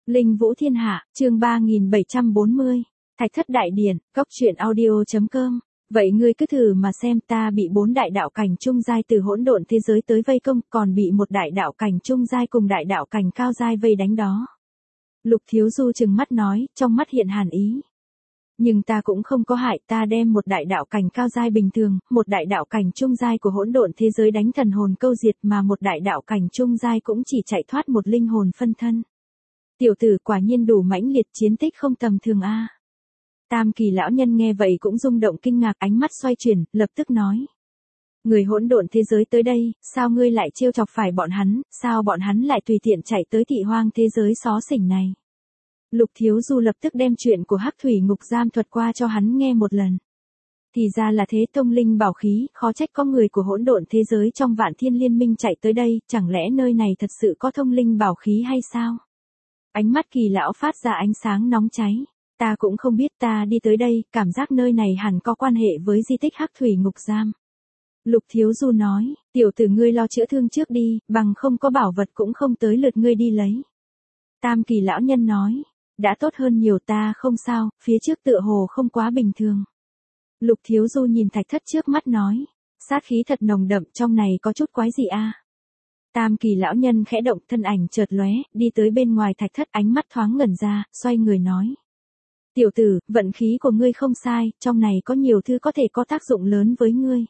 Linh Vũ Thiên Hạ, chương 3740. Thạch Thất Đại Điển, Cốc Truyện Audio.com. Vậy ngươi cứ thử mà xem, ta bị 4 đại đạo cảnh trung giai từ hỗn độn thế giới tới vây công, còn bị một đại đạo cảnh trung giai cùng đại đạo cảnh cao giai vây đánh đó. Lục Thiếu Du trừng mắt nói, trong mắt hiện hàn ý. Nhưng ta cũng không có hại, ta đem một đại đạo cảnh cao giai bình thường, một đại đạo cảnh trung giai của hỗn độn thế giới đánh thần hồn câu diệt, mà một đại đạo cảnh trung giai cũng chỉ chạy thoát một linh hồn phân thân. Tiểu tử quả nhiên đủ mãnh liệt, chiến tích không tầm thường a. Tam Kỳ lão nhân nghe vậy cũng rung động kinh ngạc, ánh mắt xoay chuyển, lập tức nói: người hỗn độn thế giới tới đây, sao ngươi lại trêu chọc phải bọn hắn, sao bọn hắn lại tùy tiện chạy tới thị hoang thế giới xó xỉnh này? Lục Thiếu Du lập tức đem chuyện của Hắc Thủy Ngục Giam thuật qua cho hắn nghe một lần. Thì ra là thế, thông linh bảo khí, khó trách có người của hỗn độn thế giới trong Vạn Thiên Liên Minh chạy tới đây, chẳng lẽ nơi này thật sự có thông linh bảo khí hay sao? Ánh mắt Kỳ lão phát ra ánh sáng nóng cháy. Ta cũng không biết, ta đi tới đây, cảm giác nơi này hẳn có quan hệ với di tích Hắc Thủy Ngục Giam. Lục Thiếu Du nói, tiểu tử ngươi lo chữa thương trước đi, bằng không có bảo vật cũng không tới lượt ngươi đi lấy. Tam Kỳ lão nhân nói, đã tốt hơn nhiều, ta không sao, phía trước tựa hồ không quá bình thường. Lục Thiếu Du nhìn thạch thất trước mắt nói, sát khí thật nồng đậm, trong này có chút quái gì a? Tam Kỳ lão nhân khẽ động, thân ảnh chợt lóe, đi tới bên ngoài thạch thất, ánh mắt thoáng ngẩn ra, xoay người nói. Tiểu tử, vận khí của ngươi không sai, trong này có nhiều thứ có thể có tác dụng lớn với ngươi.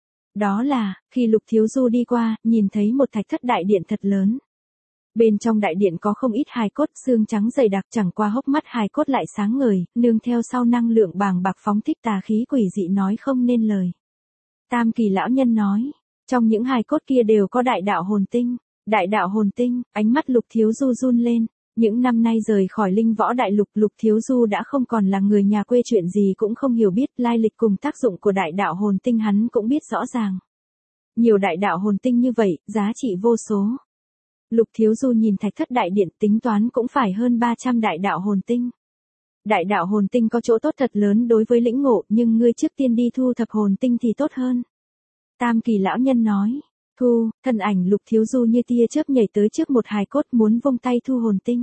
Đó là, khi Lục Thiếu Du đi qua, nhìn thấy một thạch thất đại điện thật lớn. Bên trong đại điện có không ít hài cốt, xương trắng dày đặc, chẳng qua hốc mắt hài cốt lại sáng ngời, nương theo sau năng lượng bàng bạc phóng thích tà khí quỷ dị nói không nên lời. Tam Kỳ lão nhân nói, trong những hài cốt kia đều có đại đạo hồn tinh. Đại đạo hồn tinh, ánh mắt Lục Thiếu Du run lên. Những năm nay rời khỏi Linh Võ Đại Lục, Lục Thiếu Du đã không còn là người nhà quê, chuyện gì cũng không hiểu biết, lai lịch cùng tác dụng của đại đạo hồn tinh hắn cũng biết rõ ràng. Nhiều đại đạo hồn tinh như vậy, giá trị vô số. Lục Thiếu Du nhìn thạch thất đại điện, tính toán cũng phải hơn 300 đại đạo hồn tinh. Đại đạo hồn tinh có chỗ tốt thật lớn đối với lĩnh ngộ, nhưng ngươi trước tiên đi thu thập hồn tinh thì tốt hơn. Tam Kỳ lão nhân nói. Thu, thân ảnh Lục Thiếu Du như tia chớp nhảy tới trước một hài cốt, muốn vung tay thu hồn tinh.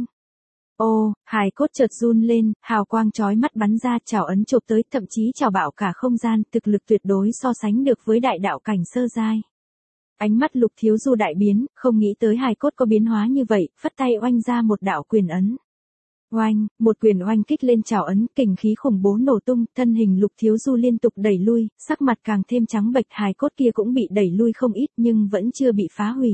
Ô, hài cốt chợt run lên, hào quang chói mắt bắn ra, chảo ấn chộp tới, thậm chí chảo bạo cả không gian, thực lực tuyệt đối so sánh được với đại đạo cảnh sơ giai. Ánh mắt Lục Thiếu Du đại biến, không nghĩ tới hài cốt có biến hóa như vậy, phất tay oanh ra một đạo quyền ấn. Oanh, một quyền oanh kích lên chảo ấn, kình khí khủng bố nổ tung, thân hình Lục Thiếu Du liên tục đẩy lui, sắc mặt càng thêm trắng bệch, hài cốt kia cũng bị đẩy lui không ít nhưng vẫn chưa bị phá hủy.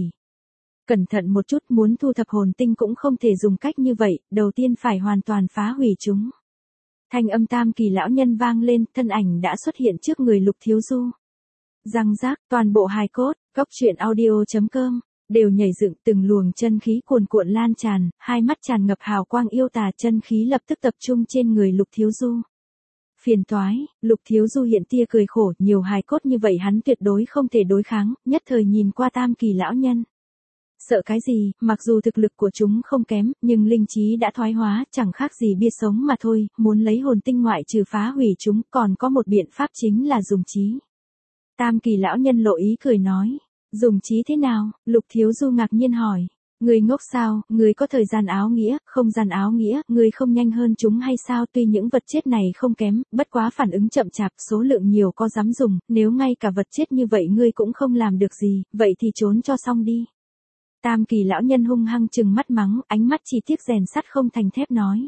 Cẩn thận một chút, muốn thu thập hồn tinh cũng không thể dùng cách như vậy, đầu tiên phải hoàn toàn phá hủy chúng. Thanh âm Tam Kỳ lão nhân vang lên, thân ảnh đã xuất hiện trước người Lục Thiếu Du. Răng rác, toàn bộ hài cốt, Cốc Truyện Audio.com đều nhảy dựng, từng luồng chân khí cuồn cuộn lan tràn, hai mắt tràn ngập hào quang yêu tà, chân khí lập tức tập trung trên người Lục Thiếu Du. Phiền toái, Lục Thiếu Du hiện tia cười khổ, nhiều hài cốt như vậy hắn tuyệt đối không thể đối kháng, nhất thời nhìn qua Tam Kỳ lão nhân. Sợ cái gì, mặc dù thực lực của chúng không kém, nhưng linh trí đã thoái hóa, chẳng khác gì bia sống mà thôi, muốn lấy hồn tinh ngoại trừ phá hủy chúng, còn có một biện pháp chính là dùng trí. Tam Kỳ lão nhân lộ ý cười nói. Dùng trí thế nào? Lục Thiếu Du ngạc nhiên hỏi. Người ngốc sao, người có thời gian áo nghĩa, không gian áo nghĩa, người không nhanh hơn chúng hay sao? Tuy những vật chết này không kém, bất quá phản ứng chậm chạp, số lượng nhiều có dám dùng, nếu ngay cả vật chết như vậy ngươi cũng không làm được gì, vậy thì trốn cho xong đi. Tam Kỳ lão nhân hung hăng trừng mắt mắng, ánh mắt chỉ tiếc rèn sắt không thành thép nói.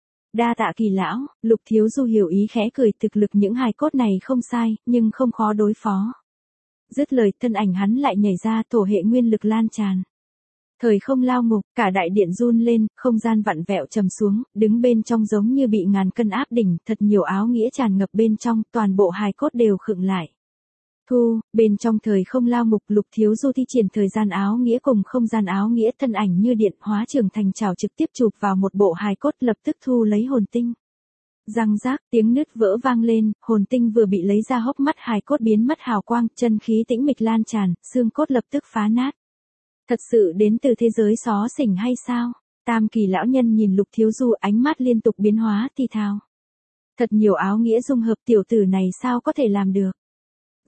Đa tạ Kỳ lão, Lục Thiếu Du hiểu ý khẽ cười, thực lực những hài cốt này không sai, nhưng không khó đối phó. Dứt lời, thân ảnh hắn lại nhảy ra, thổ hệ nguyên lực lan tràn. Thời không lao ngục, cả đại điện run lên, không gian vặn vẹo trầm xuống, đứng bên trong giống như bị ngàn cân áp đỉnh, thật nhiều áo nghĩa tràn ngập bên trong, toàn bộ hài cốt đều khựng lại. Thu, bên trong thời không lao ngục, Lục Thiếu Du thi triển thời gian áo nghĩa cùng không gian áo nghĩa, thân ảnh như điện hóa trường thành trảo trực tiếp chụp vào một bộ hài cốt, lập tức thu lấy hồn tinh. Răng rác, tiếng nứt vỡ vang lên, hồn tinh vừa bị lấy ra, hốc mắt hài cốt biến mất hào quang, chân khí tĩnh mịch lan tràn, xương cốt lập tức phá nát. Thật sự đến từ thế giới xó xỉnh hay sao? Tam Kỳ lão nhân nhìn Lục Thiếu Du, ánh mắt liên tục biến hóa thì thào. Thật nhiều áo nghĩa dung hợp, tiểu tử này sao có thể làm được?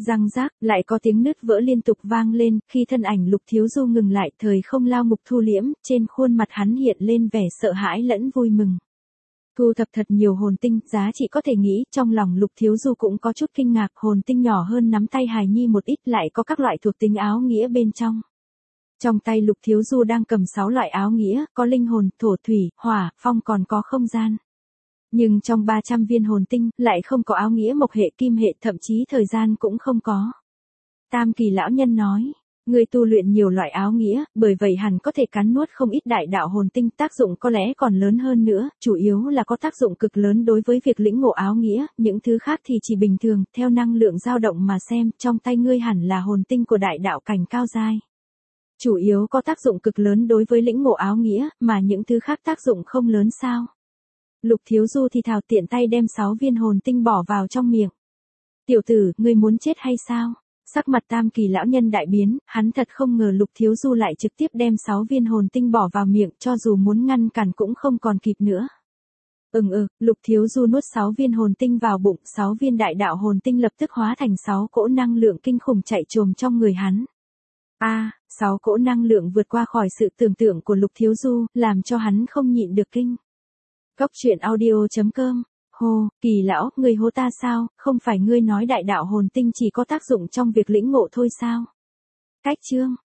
Răng rác, lại có tiếng nứt vỡ liên tục vang lên, khi thân ảnh Lục Thiếu Du ngừng lại, thời không lao ngục thu liễm, trên khuôn mặt hắn hiện lên vẻ sợ hãi lẫn vui mừng. Thu thập thật nhiều hồn tinh, giá trị có thể nghĩ, trong lòng Lục Thiếu Du cũng có chút kinh ngạc, hồn tinh nhỏ hơn nắm tay hài nhi một ít lại có các loại thuộc tính áo nghĩa bên trong. Trong tay Lục Thiếu Du đang cầm 6 loại áo nghĩa, có linh hồn, thổ thủy, hỏa, phong còn có không gian. Nhưng trong 300 viên hồn tinh, lại không có áo nghĩa mộc hệ kim hệ, thậm chí thời gian cũng không có. Tam Kỳ lão nhân nói, người tu luyện nhiều loại áo nghĩa, bởi vậy hẳn có thể cắn nuốt không ít đại đạo hồn tinh, tác dụng có lẽ còn lớn hơn nữa, chủ yếu là có tác dụng cực lớn đối với việc lĩnh ngộ áo nghĩa, những thứ khác thì chỉ bình thường, theo năng lượng dao động mà xem, trong tay ngươi hẳn là hồn tinh của đại đạo cảnh cao giai. Chủ yếu có tác dụng cực lớn đối với lĩnh ngộ áo nghĩa, mà những thứ khác tác dụng không lớn sao? Lục Thiếu Du thì thào tiện tay đem 6 viên hồn tinh bỏ vào trong miệng. Tiểu tử, ngươi muốn chết hay sao? Sắc mặt Tam Kỳ lão nhân đại biến, hắn thật không ngờ Lục Thiếu Du lại trực tiếp đem 6 viên hồn tinh bỏ vào miệng, cho dù muốn ngăn cản cũng không còn kịp nữa. Lục Thiếu Du nuốt 6 viên hồn tinh vào bụng, 6 viên đại đạo hồn tinh lập tức hóa thành 6 cỗ năng lượng kinh khủng chạy trồm trong người hắn. 6 cỗ năng lượng vượt qua khỏi sự tưởng tượng của Lục Thiếu Du, làm cho hắn không nhịn được kinh. Góc truyện audio.com. Hô, Kỳ lão, ngươi hô ta sao, không phải ngươi nói đại đạo hồn tinh chỉ có tác dụng trong việc lĩnh ngộ thôi sao? Cách chương.